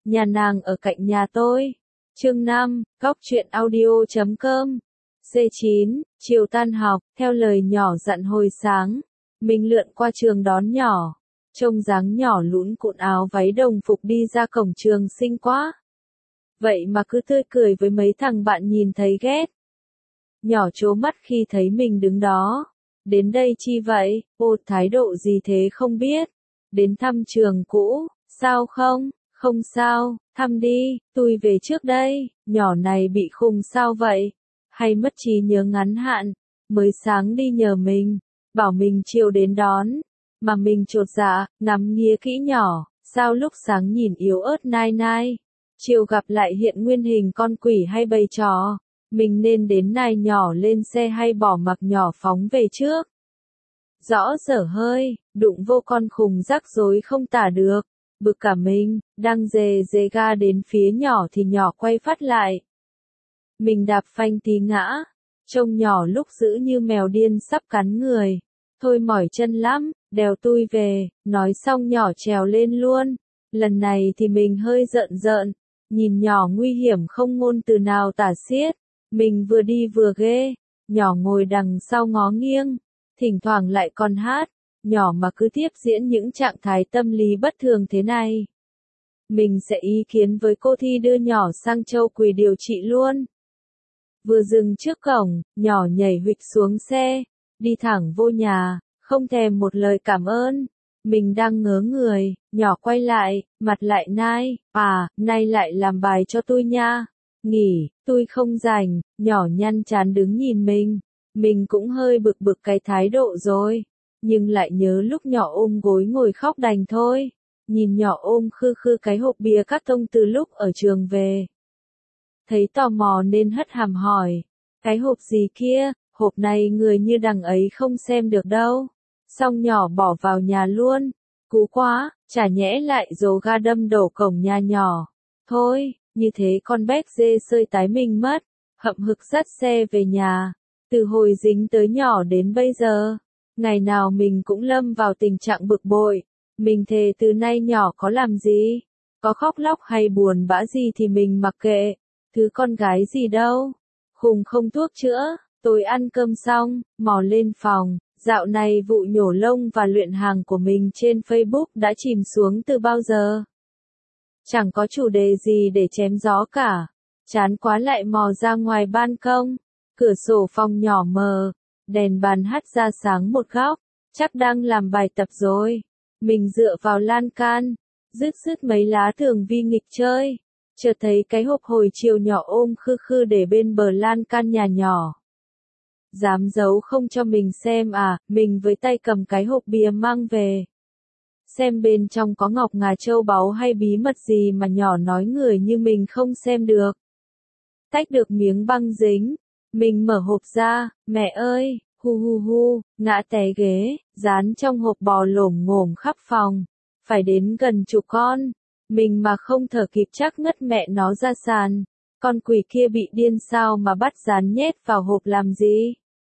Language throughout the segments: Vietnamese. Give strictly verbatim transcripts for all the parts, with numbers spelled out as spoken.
nhà nàng ở cạnh nhà tôi. Chương năm, góc truyện audio chấm com. C chín, chiều tan học, theo lời nhỏ dặn hồi sáng, mình lượn qua trường đón nhỏ. Trông dáng nhỏ lũn cụn áo váy đồng phục đi ra cổng trường xinh quá. Vậy mà cứ tươi cười với mấy thằng bạn nhìn thấy ghét. Nhỏ trố mắt khi thấy mình đứng đó. Đến đây chi vậy? Ô, thái độ gì thế không biết. Đến thăm trường cũ, sao không? Không sao, thăm đi, tôi về trước đây. Nhỏ này bị khùng sao vậy? Hay mất trí nhớ ngắn hạn? Mới sáng đi nhờ mình, bảo mình chiều đến đón. Mà mình chột dạ, ngắm nghía kỹ nhỏ, sao lúc sáng nhìn yếu ớt nai nai. Chiều gặp lại hiện nguyên hình con quỷ hay bầy trò. Mình nên đến nai nhỏ lên xe hay bỏ mặc nhỏ phóng về trước. Rõ dở hơi, đụng vô con khùng rắc rối không tả được. Bực cả mình, đang dề dề ga đến phía nhỏ thì nhỏ quay phát lại. Mình đạp phanh tí ngã, trông nhỏ lúc dữ như mèo điên sắp cắn người. Thôi mỏi chân lắm, đèo tui về, nói xong nhỏ trèo lên luôn. Lần này thì mình hơi giận giận, nhìn nhỏ nguy hiểm không ngôn từ nào tả xiết. Mình vừa đi vừa ghê, nhỏ ngồi đằng sau ngó nghiêng, thỉnh thoảng lại còn hát, nhỏ mà cứ tiếp diễn những trạng thái tâm lý bất thường thế này. Mình sẽ ý kiến với cô Thi đưa nhỏ sang Châu Quỳ điều trị luôn. Vừa dừng trước cổng, nhỏ nhảy huỵch xuống xe, đi thẳng vô nhà, không thèm một lời cảm ơn. Mình đang ngớ người, nhỏ quay lại, mặt lại nai, à, nay lại làm bài cho tôi nha. Nghỉ, tôi không rảnh, nhỏ nhăn chán đứng nhìn mình. Mình cũng hơi bực bực cái thái độ rồi, nhưng lại nhớ lúc nhỏ ôm gối ngồi khóc đành thôi. Nhìn nhỏ ôm khư khư cái hộp bìa cắt tông từ lúc ở trường về. Thấy tò mò nên hất hàm hỏi, cái hộp gì kia, hộp này người như đằng ấy không xem được đâu. Xong nhỏ bỏ vào nhà luôn, cú quá, chả nhẽ lại dồ ga đâm đổ cổng nhà nhỏ. Thôi, như thế con béc dê sơi tái mình mất, hậm hực dắt xe về nhà. Từ hồi dính tới nhỏ đến bây giờ, ngày nào mình cũng lâm vào tình trạng bực bội. Mình thề từ nay nhỏ có làm gì, có khóc lóc hay buồn bã gì thì mình mặc kệ, thứ con gái gì đâu, khùng không thuốc chữa. Tôi ăn cơm xong, mò lên phòng, dạo này vụ nhổ lông và luyện hàng của mình trên Facebook đã chìm xuống từ bao giờ. Chẳng có chủ đề gì để chém gió cả, chán quá lại mò ra ngoài ban công, cửa sổ phòng nhỏ mờ, đèn bàn hắt ra sáng một góc, chắc đang làm bài tập rồi. Mình dựa vào lan can, rứt rứt mấy lá thường vi nghịch chơi, chợt thấy cái hộp hồi chiều nhỏ ôm khư khư để bên bờ lan can nhà nhỏ. Dám giấu không cho mình xem à, mình với tay cầm cái hộp bìa mang về. Xem bên trong có ngọc ngà châu báu hay bí mật gì mà nhỏ nói người như mình không xem được. Tách được miếng băng dính, mình mở hộp ra, mẹ ơi, hu hu hu, ngã té ghế, dán trong hộp bò lổm ngổm khắp phòng. Phải đến gần chục con, mình mà không thở kịp chắc ngất mẹ nó ra sàn. Con quỷ kia bị điên sao mà bắt dán nhét vào hộp làm gì?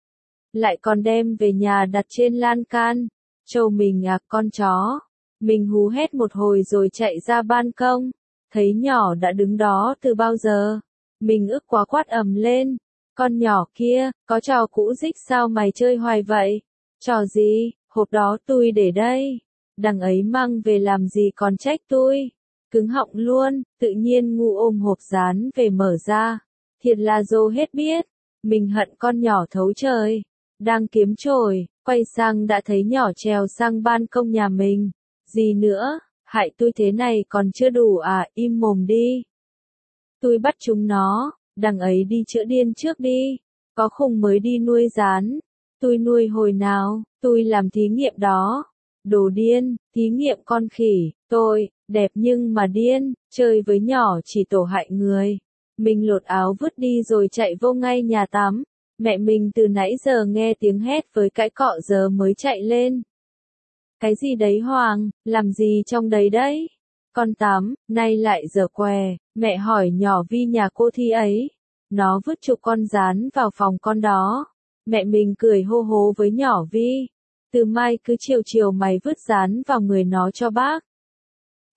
Lại còn đem về nhà đặt trên lan can. Trâu mình à, con chó. Mình hú hét một hồi rồi chạy ra ban công. Thấy nhỏ đã đứng đó từ bao giờ. Mình ức quá quát ầm lên. Con nhỏ kia, có trò cũ dích sao mày chơi hoài vậy? Trò gì, hộp đó tôi để đây. Đằng ấy mang về làm gì còn trách tôi. Cứng họng luôn, tự nhiên ngu ôm hộp dán về mở ra. Thiệt là dô hết biết. Mình hận con nhỏ thấu trời. Đang kiếm chổi, quay sang đã thấy nhỏ trèo sang ban công nhà mình. Gì nữa, hại tôi thế này còn chưa đủ à, im mồm đi. Tôi bắt chúng nó, đằng ấy đi chữa điên trước đi. Có khùng mới đi nuôi rán. Tôi nuôi hồi nào, tôi làm thí nghiệm đó. Đồ điên, thí nghiệm con khỉ, tôi, đẹp nhưng mà điên, chơi với nhỏ chỉ tổ hại người. Mình lột áo vứt đi rồi chạy vô ngay nhà tắm. Mẹ mình từ nãy giờ nghe tiếng hét với cãi cọ giờ mới chạy lên. Cái gì đấy Hoàng, làm gì trong đấy đấy? Con tắm, nay lại giờ què, mẹ hỏi nhỏ Vi nhà cô Thi ấy. Nó vứt chục con rán vào phòng con đó. Mẹ mình cười hô hố với nhỏ Vi. Từ mai cứ chiều chiều mày vứt rán vào người nó cho bác.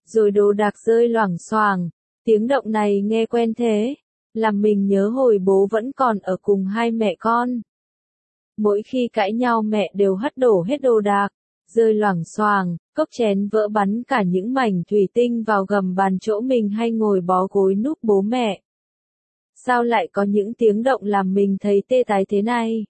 rồi đồ đạc rơi loảng xoảng. Tiếng động này nghe quen thế, làm mình nhớ hồi bố vẫn còn ở cùng hai mẹ con. Mỗi khi cãi nhau mẹ đều hất đổ hết đồ đạc, rơi loảng xoảng, cốc chén vỡ bắn cả những mảnh thủy tinh vào gầm bàn chỗ mình hay ngồi bó gối núp bố mẹ. Sao lại có những tiếng động làm mình thấy tê tái thế này?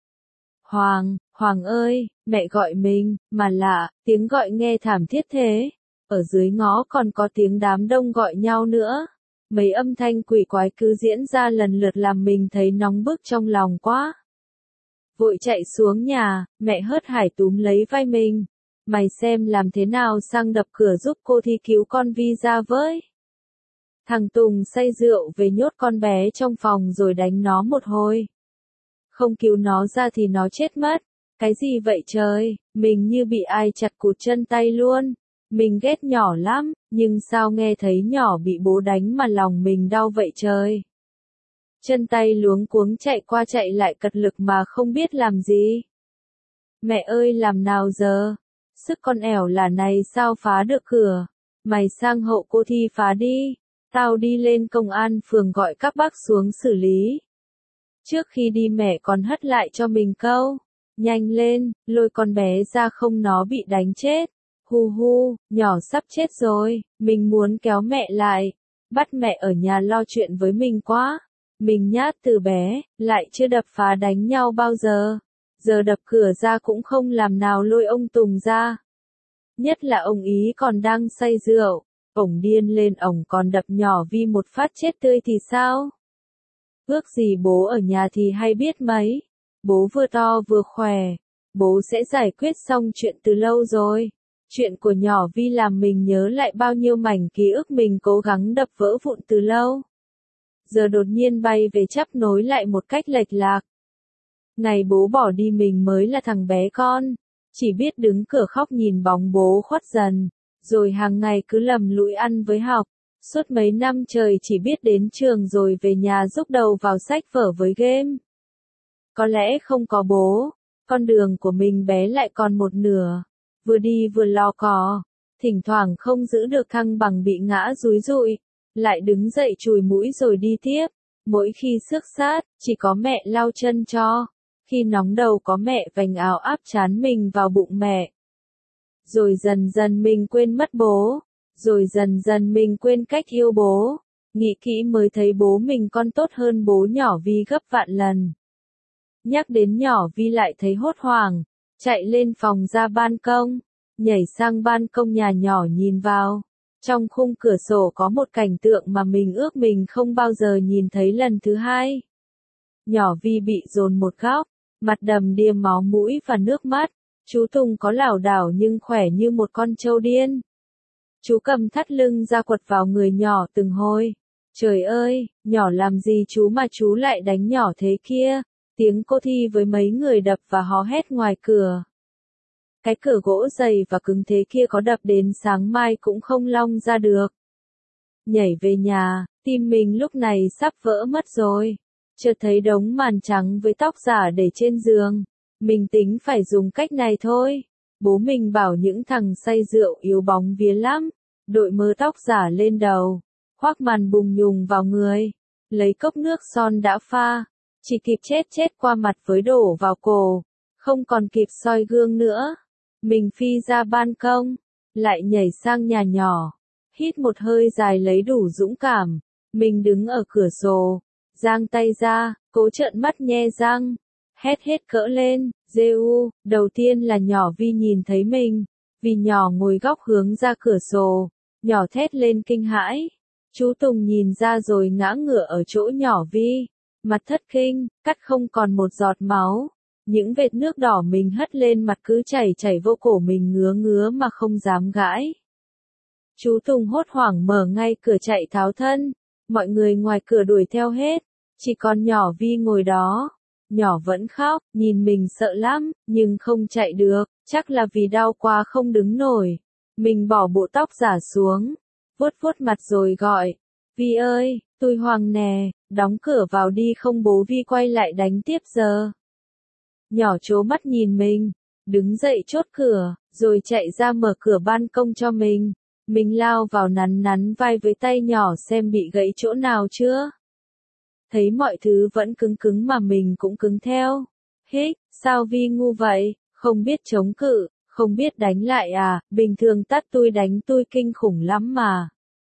Hoàng, Hoàng ơi, mẹ gọi mình, mà lạ, tiếng gọi nghe thảm thiết thế. Ở dưới ngõ còn có tiếng đám đông gọi nhau nữa. Mấy âm thanh quỷ quái cứ diễn ra lần lượt làm mình thấy nóng bức trong lòng quá. Vội chạy xuống nhà, mẹ hớt hải túm lấy vai mình. Mày xem làm thế nào sang đập cửa giúp cô Thi cứu con Vi ra với. Thằng Tùng say rượu về nhốt con bé trong phòng rồi đánh nó một hồi. Không cứu nó ra thì nó chết mất. Cái gì vậy trời, mình như bị ai chặt cụt chân tay luôn. Mình ghét nhỏ lắm, nhưng sao nghe thấy nhỏ bị bố đánh mà lòng mình đau vậy trời. Chân tay luống cuống chạy qua chạy lại cật lực mà không biết làm gì. Mẹ ơi làm nào giờ? Sức con ẻo là này sao phá được cửa? Mày sang hộ cô Thi phá đi. Tao đi lên công an phường gọi các bác xuống xử lý. Trước khi đi mẹ còn hất lại cho mình câu. Nhanh lên, lôi con bé ra không nó bị đánh chết. Hu hu, nhỏ sắp chết rồi, mình muốn kéo mẹ lại. Bắt mẹ ở nhà lo chuyện với mình quá. Mình nhát từ bé, lại chưa đập phá đánh nhau bao giờ. Giờ đập cửa ra cũng không làm nào lôi ông Tùng ra. Nhất là ông ý còn đang say rượu. Ổng điên lên ổng còn đập nhỏ Vi một phát chết tươi thì sao? Ước gì bố ở nhà thì hay biết mấy. Bố vừa to vừa khỏe. Bố sẽ giải quyết xong chuyện từ lâu rồi. Chuyện của nhỏ Vi làm mình nhớ lại bao nhiêu mảnh ký ức mình cố gắng đập vỡ vụn từ lâu. Giờ đột nhiên bay về chắp nối lại một cách lệch lạc. Ngày bố bỏ đi mình mới là thằng bé con. Chỉ biết đứng cửa khóc nhìn bóng bố khuất dần. Rồi hàng ngày cứ lầm lũi ăn với học. Suốt mấy năm trời chỉ biết đến trường rồi về nhà rúc đầu vào sách vở với game. Có lẽ không có bố, con đường của mình bé lại còn một nửa. Vừa đi vừa lo cò, thỉnh thoảng không giữ được thăng bằng bị ngã dúi dụi, lại đứng dậy chùi mũi rồi đi tiếp. Mỗi khi xước sát, chỉ có mẹ lau chân cho. Khi nóng đầu có mẹ vành áo áp trán mình vào bụng mẹ. Rồi dần dần mình quên mất bố. Rồi dần dần mình quên cách yêu bố. Nghĩ kỹ mới thấy bố mình còn tốt hơn bố nhỏ Vi gấp vạn lần. Nhắc đến nhỏ Vi lại thấy hốt hoảng. Chạy lên phòng ra ban công. Nhảy sang ban công nhà nhỏ nhìn vào. Trong khung cửa sổ có một cảnh tượng mà mình ước mình không bao giờ nhìn thấy lần thứ hai. Nhỏ Vi bị dồn một góc. Mặt đầm đìa máu mũi và nước mắt. Chú Tùng có lảo đảo nhưng khỏe như một con trâu điên. Chú cầm thắt lưng ra quật vào người nhỏ từng hồi. Trời ơi, nhỏ làm gì chú mà chú lại đánh nhỏ thế kia. Tiếng cô Thi với mấy người đập và hò hét ngoài cửa. Cái cửa gỗ dày và cứng thế kia có đập đến sáng mai cũng không long ra được. Nhảy về nhà, tim mình lúc này sắp vỡ mất rồi. Chợt thấy đống màn trắng với tóc giả để trên giường. Mình tính phải dùng cách này thôi. Bố mình bảo những thằng say rượu yếu bóng vía lắm. Đội mớ tóc giả lên đầu. Khoác màn bùng nhùng vào người. Lấy cốc nước son đã pha. Chỉ kịp chết chết qua mặt với đổ vào cổ. Không còn kịp soi gương nữa. Mình phi ra ban công. Lại nhảy sang nhà nhỏ. Hít một hơi dài lấy đủ dũng cảm. Mình đứng ở cửa sổ. Giang tay ra, cố trợn mắt nhe răng. Hét hết cỡ lên, dê u, đầu tiên là nhỏ Vi nhìn thấy mình. Vì nhỏ ngồi góc hướng ra cửa sổ. Nhỏ thét lên kinh hãi. Chú Tùng nhìn ra rồi ngã ngửa ở chỗ nhỏ Vi. Mặt thất kinh, cắt không còn một giọt máu. Những vệt nước đỏ mình hất lên mặt cứ chảy chảy vô cổ mình ngứa ngứa mà không dám gãi. Chú Tùng hốt hoảng mở ngay cửa chạy tháo thân. Mọi người ngoài cửa đuổi theo hết. Chỉ còn nhỏ Vi ngồi đó. Nhỏ vẫn khóc, nhìn mình sợ lắm, nhưng không chạy được, chắc là vì đau quá không đứng nổi. Mình bỏ bộ tóc giả xuống, vuốt vuốt mặt rồi gọi. Vi ơi, tôi Hoàng nè, đóng cửa vào đi không bố Vi quay lại đánh tiếp giờ. Nhỏ trố mắt nhìn mình, đứng dậy chốt cửa, rồi chạy ra mở cửa ban công cho mình. Mình lao vào nắn nắn vai với tay nhỏ xem bị gãy chỗ nào chưa. Thấy mọi thứ vẫn cứng cứng mà mình cũng cứng theo. Hích, sao Vi ngu vậy, không biết chống cự, không biết đánh lại à, bình thường tát tôi đánh tôi kinh khủng lắm mà.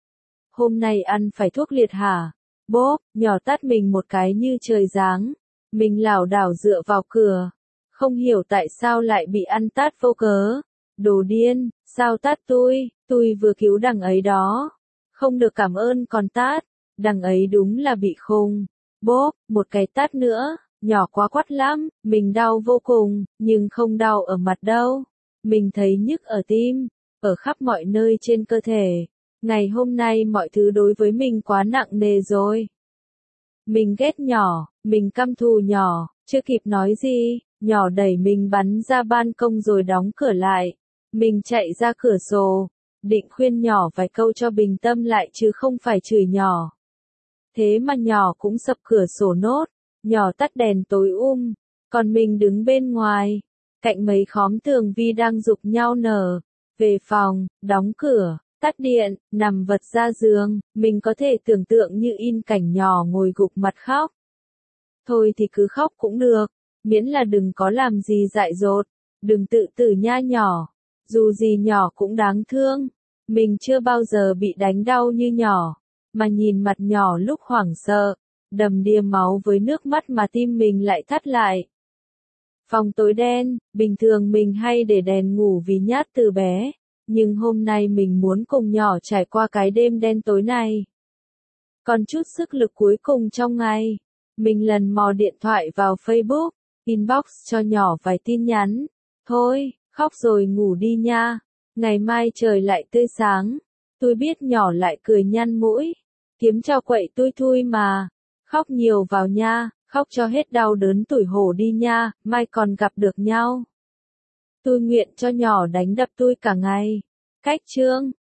Hôm nay ăn phải thuốc liệt hả? Bốp, nhỏ tát mình một cái như trời giáng. Mình lảo đảo dựa vào cửa. Không hiểu tại sao lại bị ăn tát vô cớ. Đồ điên, sao tát tôi, tôi vừa cứu đằng ấy đó. Không được cảm ơn còn tát, đằng ấy đúng là bị khùng. Bốp, một cái tát nữa, nhỏ quá quắt lắm, mình đau vô cùng, nhưng không đau ở mặt đâu. Mình thấy nhức ở tim, ở khắp mọi nơi trên cơ thể. Ngày hôm nay mọi thứ đối với mình quá nặng nề rồi. Mình ghét nhỏ, mình căm thù nhỏ, chưa kịp nói gì, nhỏ đẩy mình bắn ra ban công rồi đóng cửa lại. Mình chạy ra cửa sổ, định khuyên nhỏ vài câu cho bình tâm lại chứ không phải chửi nhỏ. Thế mà nhỏ cũng sập cửa sổ nốt, nhỏ tắt đèn tối um, còn mình đứng bên ngoài, cạnh mấy khóm tường Vi đang giục nhau nở, về phòng, đóng cửa, tắt điện, nằm vật ra giường, mình có thể tưởng tượng như in cảnh nhỏ ngồi gục mặt khóc. Thôi thì cứ khóc cũng được, miễn là đừng có làm gì dại dột, đừng tự tử nha nhỏ, dù gì nhỏ cũng đáng thương, mình chưa bao giờ bị đánh đau như nhỏ. Mà nhìn mặt nhỏ lúc hoảng sợ, đầm đìa máu với nước mắt mà tim mình lại thắt lại. Phòng tối đen, bình thường mình hay để đèn ngủ vì nhát từ bé, nhưng hôm nay mình muốn cùng nhỏ trải qua cái đêm đen tối này. Còn chút sức lực cuối cùng trong ngày, mình lần mò điện thoại vào Facebook, inbox cho nhỏ vài tin nhắn. Thôi, khóc rồi ngủ đi nha, ngày mai trời lại tươi sáng. Tôi biết nhỏ lại cười nhăn mũi. Kiếm cho quậy tôi thui mà. Khóc nhiều vào nha, khóc cho hết đau đớn tủi hổ đi nha, mai còn gặp được nhau. Tôi nguyện cho nhỏ đánh đập tôi cả ngày. Cách chương